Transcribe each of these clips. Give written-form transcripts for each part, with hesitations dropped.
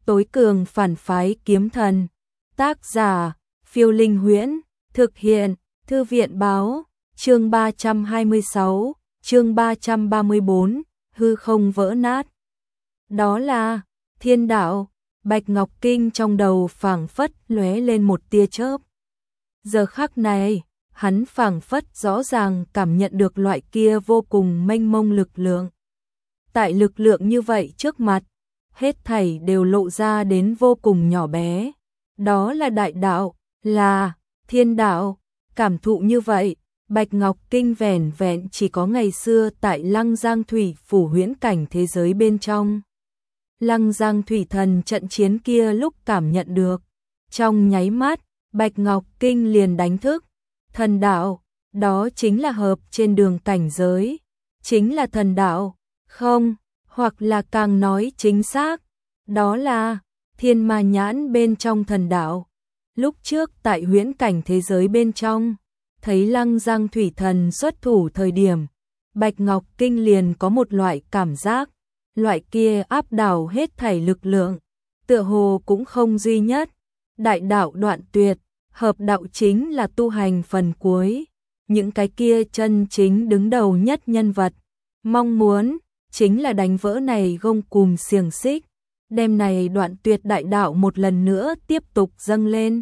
Tối cường phản phái kiếm thần. Tác giả, Phiêu Linh Huyễn. Thực hiện, Thư viện báo. Chương 326, chương 334, hư không vỡ nát. Đó là thiên đạo. Bạch Ngọc Kinh trong đầu phảng phất lóe lên một tia chớp. Giờ khắc này, hắn phảng phất rõ ràng cảm nhận được loại kia vô cùng mênh mông lực lượng. Tại lực lượng như vậy trước mặt, hết thảy đều lộ ra đến vô cùng nhỏ bé. Đó là đại đạo, là thiên đạo. Cảm thụ như vậy, Bạch Ngọc Kinh vẻn vẹn chỉ có ngày xưa tại Lăng Giang Thủy phủ huyễn cảnh thế giới bên trong. Lăng Giang Thủy thần trận chiến kia lúc cảm nhận được. Trong nháy mắt, Bạch Ngọc Kinh liền đánh thức. Thần đạo, đó chính là hợp trên đường cảnh giới. Chính là thần đạo, không, hoặc là càng nói chính xác. Đó là thiên ma nhãn bên trong thần đạo. Lúc trước tại huyễn cảnh thế giới bên trong, thấy Lăng Giang Thủy thần xuất thủ thời điểm, Bạch Ngọc Kinh liền có một loại cảm giác, loại kia áp đảo hết thảy lực lượng, tựa hồ cũng không duy nhất. Đại đạo đoạn tuyệt, hợp đạo chính là tu hành phần cuối, những cái kia chân chính đứng đầu nhất nhân vật, mong muốn chính là đánh vỡ này gông cùm xiềng xích, đem này đoạn tuyệt đại đạo một lần nữa tiếp tục dâng lên.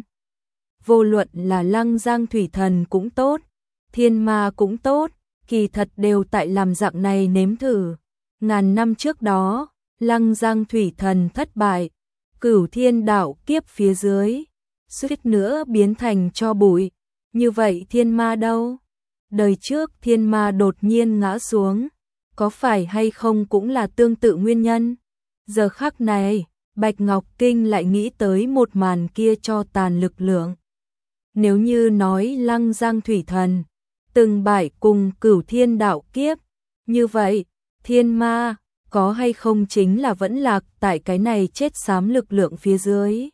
Vô luận là Lăng Giang Thủy thần cũng tốt, thiên ma cũng tốt, kỳ thật đều tại làm dạng này nếm thử. Ngàn năm trước đó, Lăng Giang Thủy thần thất bại, Cửu Thiên đạo kiếp phía dưới, suýt nữa biến thành tro bụi. Như vậy thiên ma đâu? Đời trước thiên ma đột nhiên ngã xuống, có phải hay không cũng là tương tự nguyên nhân? Giờ khắc này, Bạch Ngọc Kinh lại nghĩ tới một màn kia cho tàn lực lượng. Nếu như nói Lăng Giang Thủy thần từng bại cùng Cửu Thiên đạo kiếp, như vậy, thiên ma có hay không chính là vẫn lạc tại cái này chết xám lực lượng phía dưới.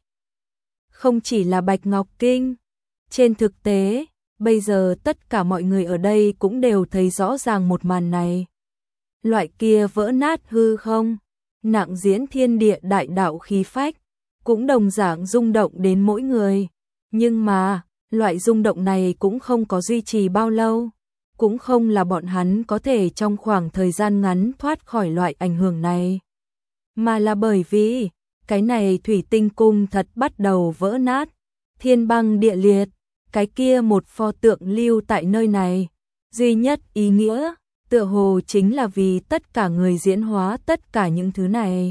Không chỉ là Bạch Ngọc Kinh, trên thực tế, bây giờ tất cả mọi người ở đây cũng đều thấy rõ ràng một màn này. Loại kia vỡ nát hư không, nặng diễn thiên địa đại đạo khí phách, cũng đồng dạng rung động đến mỗi người. Nhưng mà, loại rung động này cũng không có duy trì bao lâu, cũng không là bọn hắn có thể trong khoảng thời gian ngắn thoát khỏi loại ảnh hưởng này. Mà là bởi vì, cái này thủy tinh cung thật bắt đầu vỡ nát, thiên băng địa liệt, cái kia một pho tượng lưu tại nơi này. Duy nhất ý nghĩa, tựa hồ chính là vì tất cả người diễn hóa tất cả những thứ này.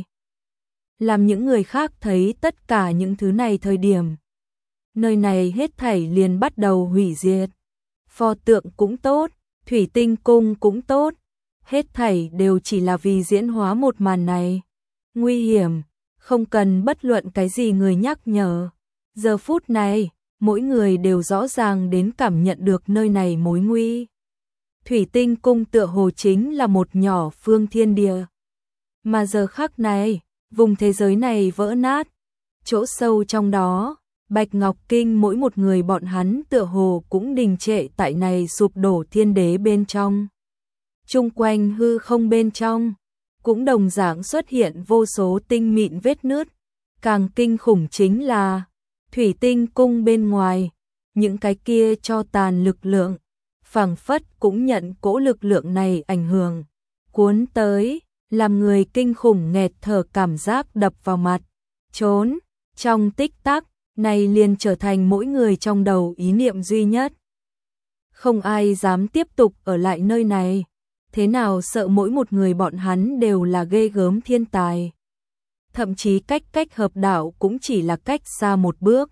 Làm những người khác thấy tất cả những thứ này thời điểm. Nơi này hết thảy liền bắt đầu hủy diệt. Pho tượng cũng tốt, thủy tinh cung cũng tốt, hết thảy đều chỉ là vì diễn hóa một màn này. Nguy hiểm, không cần bất luận cái gì người nhắc nhở. Giờ phút này, mỗi người đều rõ ràng đến cảm nhận được nơi này mối nguy. Thủy tinh cung tựa hồ chính là một nhỏ phương thiên địa. Mà giờ khắc này, vùng thế giới này vỡ nát. Chỗ sâu trong đó, Bạch Ngọc Kinh mỗi một người bọn hắn tựa hồ cũng đình trệ tại này sụp đổ thiên đế bên trong. Chung quanh hư không bên trong, cũng đồng dạng xuất hiện vô số tinh mịn vết nứt. Càng kinh khủng chính là, thủy tinh cung bên ngoài, những cái kia cho tàn lực lượng, phảng phất cũng nhận cỗ lực lượng này ảnh hưởng, cuốn tới, làm người kinh khủng nghẹt thở cảm giác đập vào mặt, trốn, trong tích tắc, này liền trở thành mỗi người trong đầu ý niệm duy nhất. Không ai dám tiếp tục ở lại nơi này, thế nào sợ mỗi một người bọn hắn đều là ghê gớm thiên tài. Thậm chí cách hợp đạo cũng chỉ là cách xa một bước.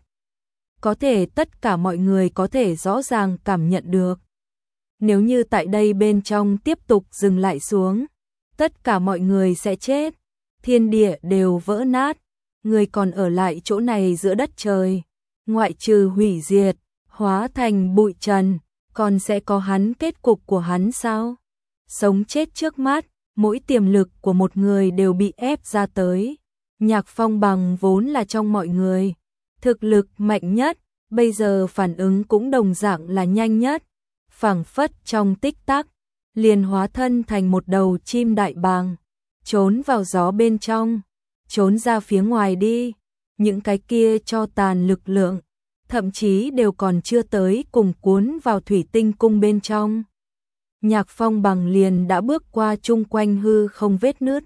Có thể tất cả mọi người có thể rõ ràng cảm nhận được. Nếu như tại đây bên trong tiếp tục dừng lại xuống, tất cả mọi người sẽ chết, thiên địa đều vỡ nát, người còn ở lại chỗ này giữa đất trời, ngoại trừ hủy diệt, hóa thành bụi trần, còn sẽ có hắn kết cục của hắn sao? Sống chết trước mắt, mỗi tiềm lực của một người đều bị ép ra tới. Nhạc Phong Bằng vốn là trong mọi người, thực lực mạnh nhất, bây giờ phản ứng cũng đồng dạng là nhanh nhất. Phảng phất trong tích tắc, liền hóa thân thành một đầu chim đại bàng, trốn vào gió bên trong, trốn ra phía ngoài đi, những cái kia cho tàn lực lượng, thậm chí đều còn chưa tới cùng cuốn vào thủy tinh cung bên trong. Nhạc Phong Bằng liền đã bước qua chung quanh hư không vết nứt,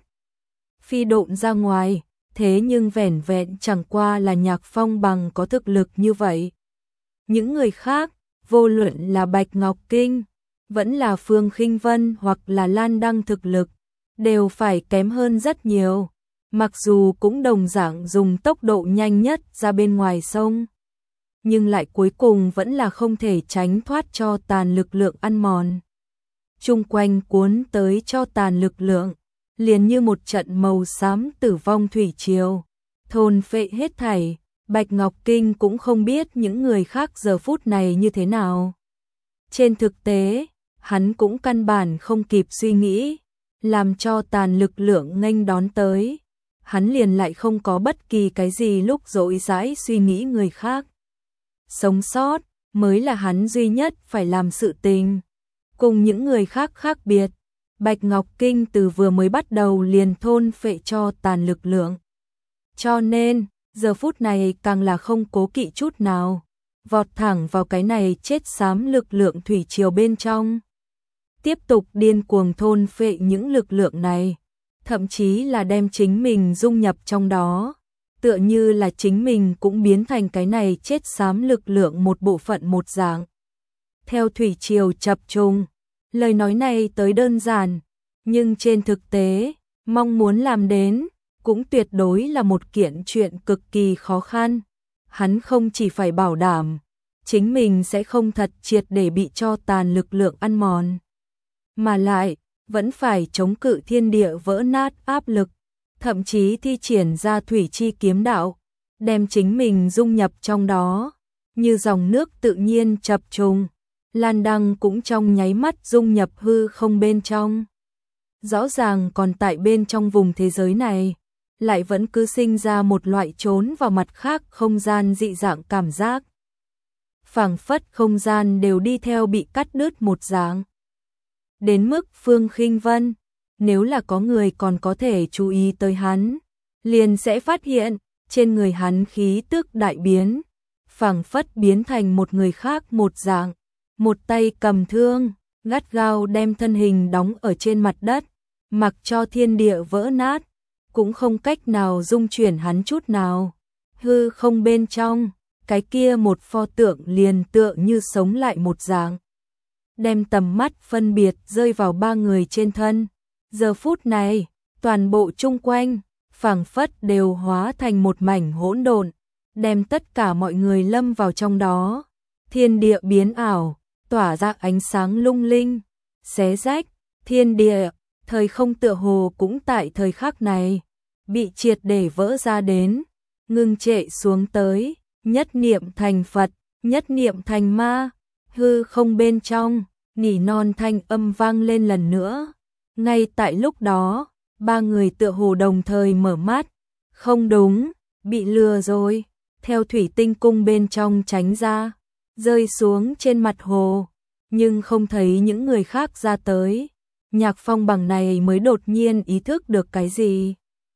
phi độn ra ngoài, thế nhưng vẻn vẹn chẳng qua là Nhạc Phong Bằng có thực lực như vậy. Những người khác, vô luận là Bạch Ngọc Kinh, vẫn là Phương Khinh Vân hoặc là Lan Đăng thực lực, đều phải kém hơn rất nhiều, mặc dù cũng đồng dạng dùng tốc độ nhanh nhất ra bên ngoài sông, nhưng lại cuối cùng vẫn là không thể tránh thoát cho tàn lực lượng ăn mòn. Chung quanh cuốn tới cho tàn lực lượng, liền như một trận màu xám tử vong thủy triều, thôn phệ hết thảy. Bạch Ngọc Kinh cũng không biết những người khác giờ phút này như thế nào. Trên thực tế, hắn cũng căn bản không kịp suy nghĩ, làm cho tàn lực lượng nghênh đón tới. Hắn liền lại không có bất kỳ cái gì lúc rỗi rãi suy nghĩ người khác. Sống sót mới là hắn duy nhất phải làm sự tình. Cùng những người khác khác biệt, Bạch Ngọc Kinh từ vừa mới bắt đầu liền thôn phệ cho tàn lực lượng. Cho nên, giờ phút này càng là không cố kỵ chút nào, vọt thẳng vào cái này chết xám lực lượng thủy triều bên trong. Tiếp tục điên cuồng thôn phệ những lực lượng này, thậm chí là đem chính mình dung nhập trong đó, tựa như là chính mình cũng biến thành cái này chết xám lực lượng một bộ phận một dạng. Theo thủy triều chập trùng, lời nói này tới đơn giản, nhưng trên thực tế, mong muốn làm đến, cũng tuyệt đối là một kiện chuyện cực kỳ khó khăn. Hắn không chỉ phải bảo đảm, chính mình sẽ không thật triệt để bị cho tàn lực lượng ăn mòn, mà lại, vẫn phải chống cự thiên địa vỡ nát áp lực, thậm chí thi triển ra thủy chi kiếm đạo, đem chính mình dung nhập trong đó, như dòng nước tự nhiên chập trùng. Lan Đăng cũng trong nháy mắt dung nhập hư không bên trong. Rõ ràng còn tại bên trong vùng thế giới này, lại vẫn cứ sinh ra một loại trốn vào mặt khác không gian dị dạng cảm giác. Phảng phất không gian đều đi theo bị cắt đứt một dạng. Đến mức Phương Khinh Vân, nếu là có người còn có thể chú ý tới hắn, liền sẽ phát hiện, trên người hắn khí tức đại biến, phảng phất biến thành một người khác một dạng, một tay cầm thương, gắt gao đem thân hình đóng ở trên mặt đất, mặc cho thiên địa vỡ nát, cũng không cách nào dung chuyển hắn chút nào. Hư không bên trong, cái kia một pho tượng liền tựa như sống lại một dạng. Đem tầm mắt phân biệt rơi vào ba người trên thân. Giờ phút này, toàn bộ chung quanh, phảng phất đều hóa thành một mảnh hỗn độn, đem tất cả mọi người lâm vào trong đó. Thiên địa biến ảo, tỏa ra ánh sáng lung linh, xé rách, thiên địa, thời không tựa hồ cũng tại thời khắc này, bị triệt để vỡ ra đến, ngưng trệ xuống tới, nhất niệm thành Phật, nhất niệm thành ma, hư không bên trong, nỉ non thanh âm vang lên lần nữa. Ngay tại lúc đó, ba người tựa hồ đồng thời mở mắt, không đúng, bị lừa rồi, theo thủy tinh cung bên trong tránh ra, rơi xuống trên mặt hồ, nhưng không thấy những người khác ra tới. Nhạc Phong Bằng này mới đột nhiên ý thức được cái gì.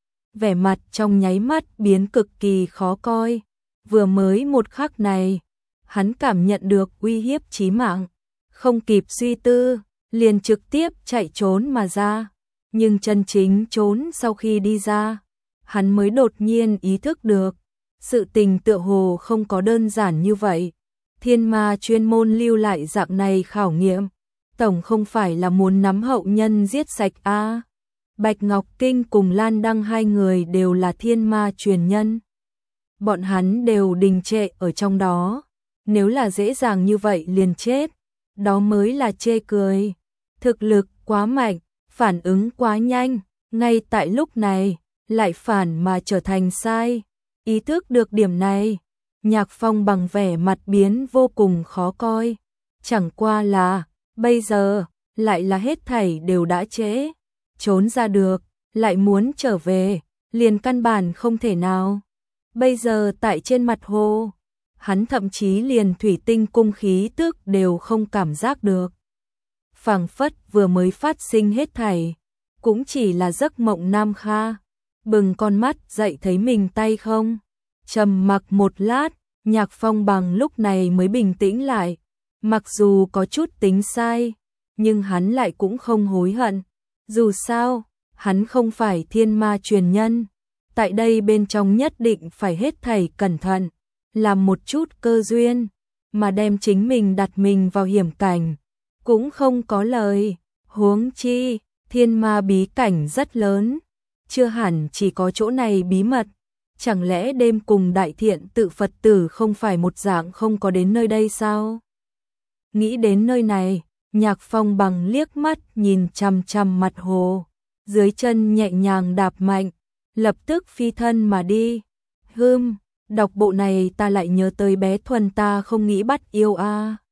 Vẻ mặt trong nháy mắt biến cực kỳ khó coi. Vừa mới một khắc này, hắn cảm nhận được uy hiếp chí mạng, không kịp suy tư, liền trực tiếp chạy trốn mà ra. Nhưng chân chính trốn sau khi đi ra, hắn mới đột nhiên ý thức được, sự tình tựa hồ không có đơn giản như vậy. Thiên ma chuyên môn lưu lại dạng này khảo nghiệm, tổng không phải là muốn nắm hậu nhân giết sạch a. Bạch Ngọc Kinh cùng Lan Đăng hai người đều là thiên ma truyền nhân. Bọn hắn đều đình trệ ở trong đó, nếu là dễ dàng như vậy liền chết, đó mới là chê cười. Thực lực quá mạnh, phản ứng quá nhanh, ngay tại lúc này, lại phản mà trở thành sai. Ý thức được điểm này, Nhạc Phong Bằng vẻ mặt biến vô cùng khó coi. Chẳng qua là, bây giờ, lại là hết thảy đều đã trễ. Trốn ra được, lại muốn trở về, liền căn bản không thể nào. Bây giờ tại trên mặt hồ, hắn thậm chí liền thủy tinh cung khí tức đều không cảm giác được. Phảng phất vừa mới phát sinh hết thảy, cũng chỉ là giấc mộng Nam Kha. bừng con mắt dậy thấy mình tay không. Trầm mặc một lát, Nhạc Phong Bằng lúc này mới bình tĩnh lại. Mặc dù có chút tính sai, nhưng hắn lại cũng không hối hận. Dù sao, hắn không phải thiên ma truyền nhân. Tại đây bên trong nhất định phải hết thảy cẩn thận, làm một chút cơ duyên, mà đem chính mình đặt mình vào hiểm cảnh, cũng không có lời. Huống chi, thiên ma bí cảnh rất lớn, chưa hẳn chỉ có chỗ này bí mật. Chẳng lẽ đêm cùng đại thiện tự Phật tử không phải một dạng không có đến nơi đây sao? Nghĩ đến nơi này, Nhạc Phong Bằng liếc mắt nhìn chằm chằm mặt hồ, dưới chân nhẹ nhàng đạp mạnh, lập tức phi thân mà đi. Đọc bộ này ta lại nhớ tới bé Thuần ta không nghĩ bắt yêu a.